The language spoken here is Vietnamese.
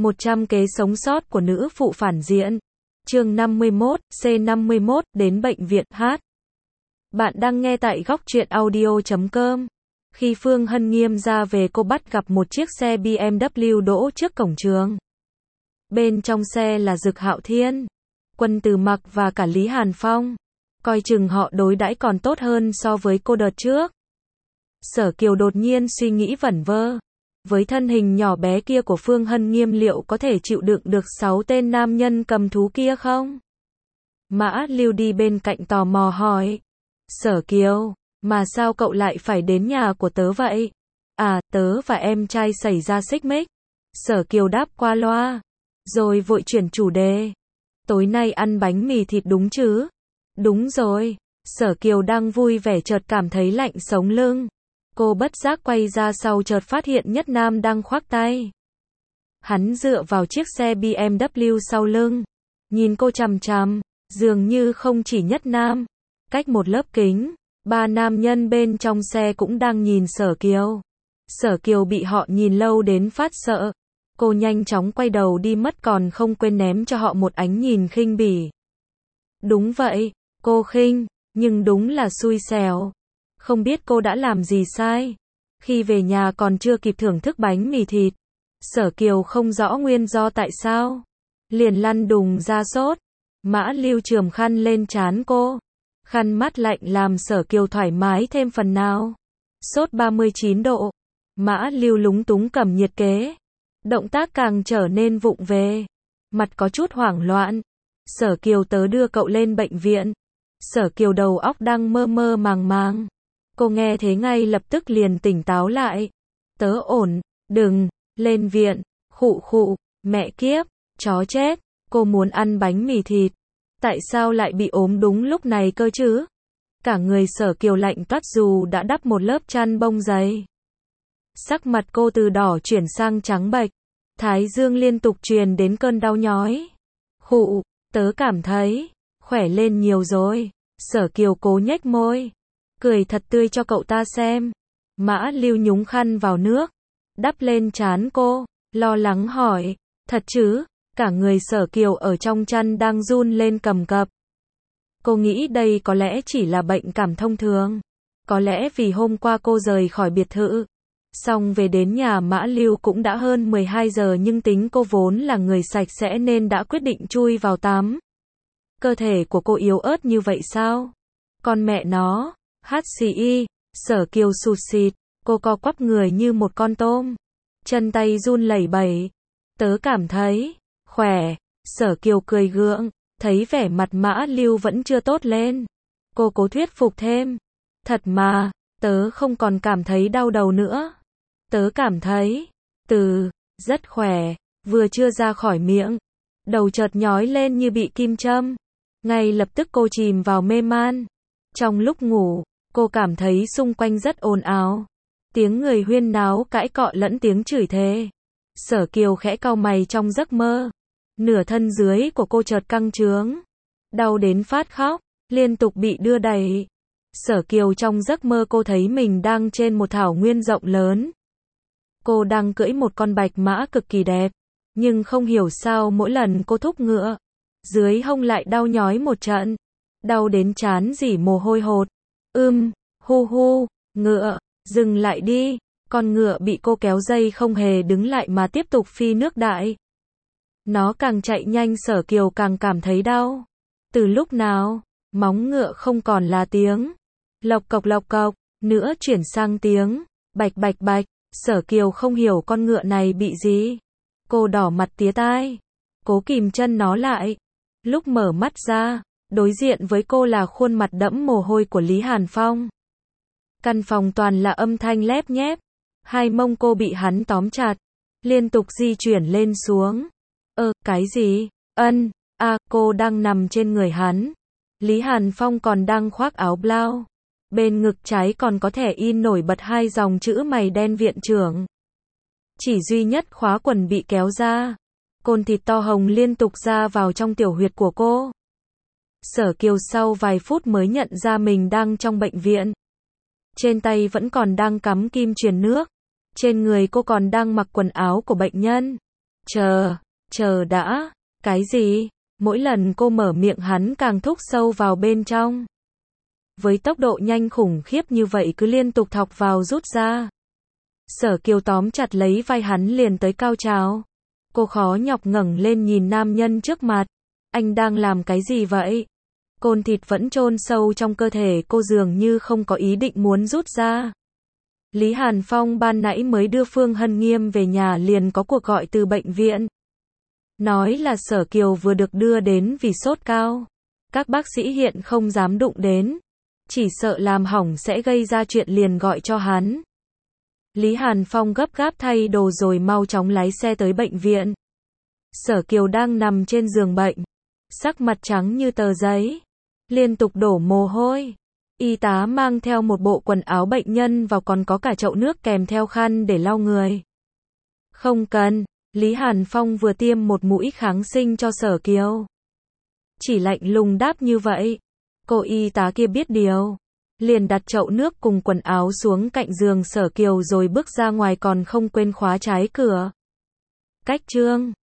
100 kế sống sót của nữ phụ phản diện. Chương 51, C51, đến bệnh viện hát. Bạn đang nghe tại góc truyện audio.com. Khi Phương Hân Nghiêm ra về, cô bắt gặp một chiếc xe BMW đỗ trước cổng trường. Bên trong xe là Dực Hạo Thiên, Quân Từ Mặc và cả Lý Hàn Phong. Coi chừng họ đối đãi còn tốt hơn so với cô đợt trước. Sở Kiều đột nhiên suy nghĩ vẩn vơ. Với thân hình nhỏ bé kia của Phương Hân Nghiêm, liệu có thể chịu đựng được 6 tên nam nhân cầm thú kia không? Mã Lưu đi bên cạnh tò mò hỏi. Sở Kiều, mà sao cậu lại phải đến nhà của tớ vậy? À, tớ và em trai xảy ra xích mích. Sở Kiều đáp qua loa, rồi vội chuyển chủ đề. Tối nay ăn bánh mì thịt đúng chứ? Đúng rồi. Sở Kiều đang vui vẻ chợt cảm thấy lạnh sống lưng. Cô bất giác quay ra sau, chợt phát hiện Nhất Nam đang khoác tay. Hắn dựa vào chiếc xe BMW sau lưng, nhìn cô chằm chằm, dường như không chỉ Nhất Nam. Cách một lớp kính, 3 nam nhân bên trong xe cũng đang nhìn Sở Kiều. Sở Kiều bị họ nhìn lâu đến phát sợ. Cô nhanh chóng quay đầu đi mất, còn không quên ném cho họ một ánh nhìn khinh bỉ. Đúng vậy, cô khinh, nhưng đúng là xui xẻo. Không biết cô đã làm gì sai. Khi về nhà còn chưa kịp thưởng thức bánh mì thịt, Sở Kiều không rõ nguyên do tại sao, liền lăn đùng ra sốt. Mã Lưu chườm khăn lên trán cô. Khăn mát lạnh làm Sở Kiều thoải mái thêm phần nào. Sốt 39 độ. Mã Lưu lúng túng cầm nhiệt kế. Động tác càng trở nên vụng về. Mặt có chút hoảng loạn. Sở Kiều, tớ đưa cậu lên bệnh viện. Sở Kiều đầu óc đang mơ mơ màng màng. Cô nghe thế ngay lập tức liền tỉnh táo lại. Tớ ổn, đừng, lên viện, khụ khụ, mẹ kiếp, chó chết, cô muốn ăn bánh mì thịt. Tại sao lại bị ốm đúng lúc này cơ chứ? Cả người Sở Kiều lạnh toát dù đã đắp một lớp chăn bông dày. Sắc mặt cô từ đỏ chuyển sang trắng bệch, thái dương liên tục truyền đến cơn đau nhói. Khụ, tớ cảm thấy khỏe lên nhiều rồi. Sở Kiều cố nhếch môi, cười thật tươi cho cậu ta xem. Mã Lưu nhúng khăn vào nước, đắp lên trán cô, lo lắng hỏi, thật chứ? Cả người Sở Kiều ở trong chăn đang run lên cầm cập. Cô nghĩ đây có lẽ chỉ là bệnh cảm thông thường. Có lẽ vì hôm qua cô rời khỏi biệt thự, xong về đến nhà Mã Lưu cũng đã hơn 12 giờ, nhưng tính cô vốn là người sạch sẽ nên đã quyết định chui vào tắm. Cơ thể của cô yếu ớt như vậy sao? Con mẹ nó, HCI, Sở Kiều sụt sịt, cô co quắp người như một con tôm. Chân tay run lẩy bẩy. Tớ cảm thấy khỏe. Sở Kiều cười gượng, thấy vẻ mặt Mã Lưu vẫn chưa tốt lên. Cô cố thuyết phục thêm. Thật mà, tớ không còn cảm thấy đau đầu nữa. Tớ cảm thấy, rất khỏe. Vừa chưa ra khỏi miệng, đầu chợt nhói lên như bị kim châm. Ngay lập tức cô chìm vào mê man. Trong lúc ngủ, cô cảm thấy xung quanh rất ồn ào. Tiếng người huyên náo cãi cọ lẫn tiếng chửi thề. Sở Kiều khẽ cau mày trong giấc mơ. Nửa thân dưới của cô chợt căng trướng, đau đến phát khóc, liên tục bị đưa đẩy. Sở Kiều trong giấc mơ cô thấy mình đang trên một thảo nguyên rộng lớn. Cô đang cưỡi một con bạch mã cực kỳ đẹp, nhưng không hiểu sao mỗi lần cô thúc ngựa, dưới hông lại đau nhói một trận, đau đến trán rỉ mồ hôi hột. Hu hu, ngựa, dừng lại đi. Con ngựa bị cô kéo dây không hề đứng lại mà tiếp tục phi nước đại. Nó càng chạy nhanh, Sở Kiều càng cảm thấy đau. Từ lúc nào, móng ngựa không còn là tiếng lộc cộc, nữa chuyển sang tiếng bạch bạch bạch. Sở Kiều không hiểu con ngựa này bị gì. Cô đỏ mặt tía tai, cố kìm chân nó lại. Lúc mở mắt ra, đối diện với cô là khuôn mặt đẫm mồ hôi của Lý Hàn Phong. Căn phòng toàn là âm thanh lép nhép. Hai mông cô bị hắn tóm chặt, liên tục di chuyển lên xuống. Cái gì? Cô đang nằm trên người hắn. Lý Hàn Phong còn đang khoác áo blau. Bên ngực trái còn có thể in nổi bật 2 dòng chữ mày đen viện trưởng. Chỉ duy nhất khóa quần bị kéo ra. Côn thịt to hồng liên tục ra vào trong tiểu huyệt của cô. Sở Kiều sau vài phút mới nhận ra mình đang trong bệnh viện. Trên tay vẫn còn đang cắm kim truyền nước. Trên người cô còn đang mặc quần áo của bệnh nhân. Chờ đã, cái gì? Mỗi lần cô mở miệng hắn càng thúc sâu vào bên trong. Với tốc độ nhanh khủng khiếp như vậy cứ liên tục thọc vào rút ra. Sở Kiều tóm chặt lấy vai hắn liền tới cao trào. Cô khó nhọc ngẩng lên nhìn nam nhân trước mặt. Anh đang làm cái gì vậy? Côn thịt vẫn chôn sâu trong cơ thể cô dường như không có ý định muốn rút ra. Lý Hàn Phong ban nãy mới đưa Phương Hân Nghiêm về nhà liền có cuộc gọi từ bệnh viện. Nói là Sở Kiều vừa được đưa đến vì sốt cao. Các bác sĩ hiện không dám đụng đến. Chỉ sợ làm hỏng sẽ gây ra chuyện liền gọi cho hắn. Lý Hàn Phong gấp gáp thay đồ rồi mau chóng lái xe tới bệnh viện. Sở Kiều đang nằm trên giường bệnh. Sắc mặt trắng như tờ giấy. Liên tục đổ mồ hôi. Y tá mang theo một bộ quần áo bệnh nhân vào còn có cả chậu nước kèm theo khăn để lau người. Không cần. Lý Hàn Phong vừa tiêm một mũi kháng sinh cho Sở Kiều. Chỉ lạnh lùng đáp như vậy. Cô y tá kia biết điều. Liền đặt chậu nước cùng quần áo xuống cạnh giường Sở Kiều rồi bước ra ngoài còn không quên khóa trái cửa. Cách chương